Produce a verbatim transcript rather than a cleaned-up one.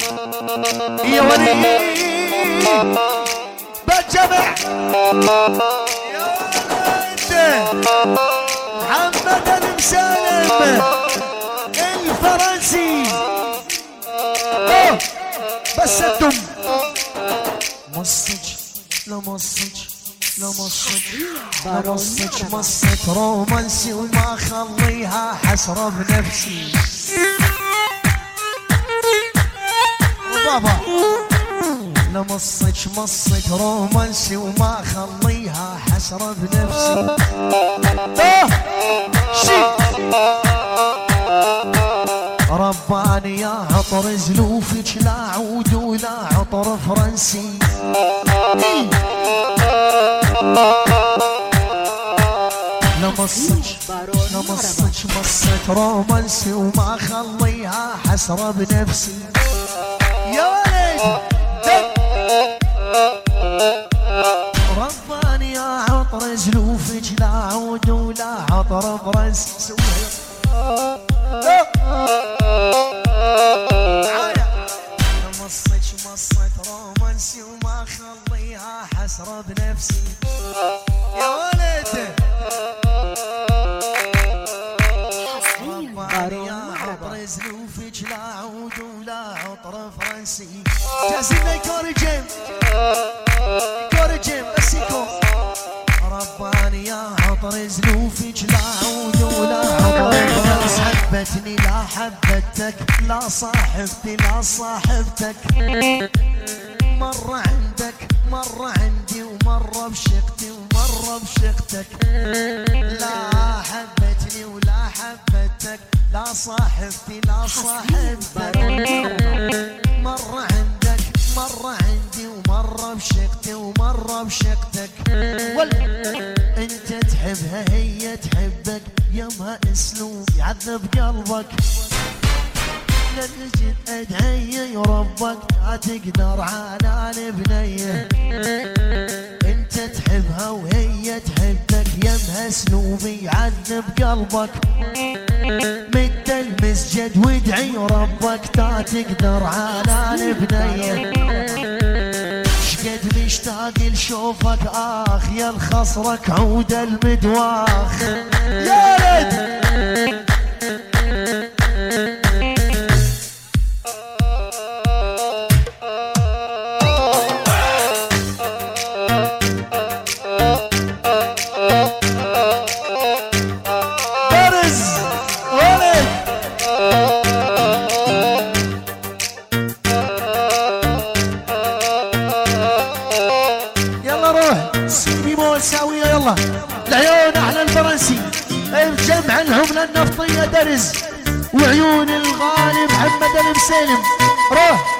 يا ولي بتجمع يا ولد محمد المسالم الفرنسي. اوه بس الدم مصج لا مصج لا مصج لا مصج مصج رومانسي وما خليها حسرة بنفسي بابا. لا مصج مصج رومانسي وما خليها حسرة بنفسي. اوه شي رباني يا عطر زلوفك لا عود ولا عطر فرنسي. لا مصج لا مصج مصج رومانسي وما خليها حسرة بنفسي. يا ولد رباني يا عطر زلوفك لا عود ولا عطر فرنسي. سويها مصيت مصيت رومانسي وما خليها حسرة بنفسي. يا ولد رباني يا عطر زلوفك لا عود ولا عطر فرنسي. جازلنا يكون جيم يكون جيم بس يكون. رباني يا عطر زلوفك لا عود ولا عطر فرنسي. حبتني لا حبتك لا صاحبتي لا صاحبتك. مرة عندك مرة عندي ومرة بشقتي ومرة بشقتك. لا حبتني ولا حبتك لا صاحبتي لا صاحبتك. مرة عندك مرة عندي ومرة بشقتي ومرة بشقتك. انت تحبها هي تحبك يمها اسلوب يعذب قلبك. لنجد ادعي ربك لا تقدر على البنيه. انت تحبها وهي تحبك يمها اسلوب يعذب قلبك. مد المسجد وادعي ربك لا تقدر على البنيه. شقد مشتاق لشوفك اخ يا الخصرك عود المدواخ. يا ولد العيون احلى الفرنسي مجمع لهم للنفطية درز وعيون الغالي محمد المسالم. روح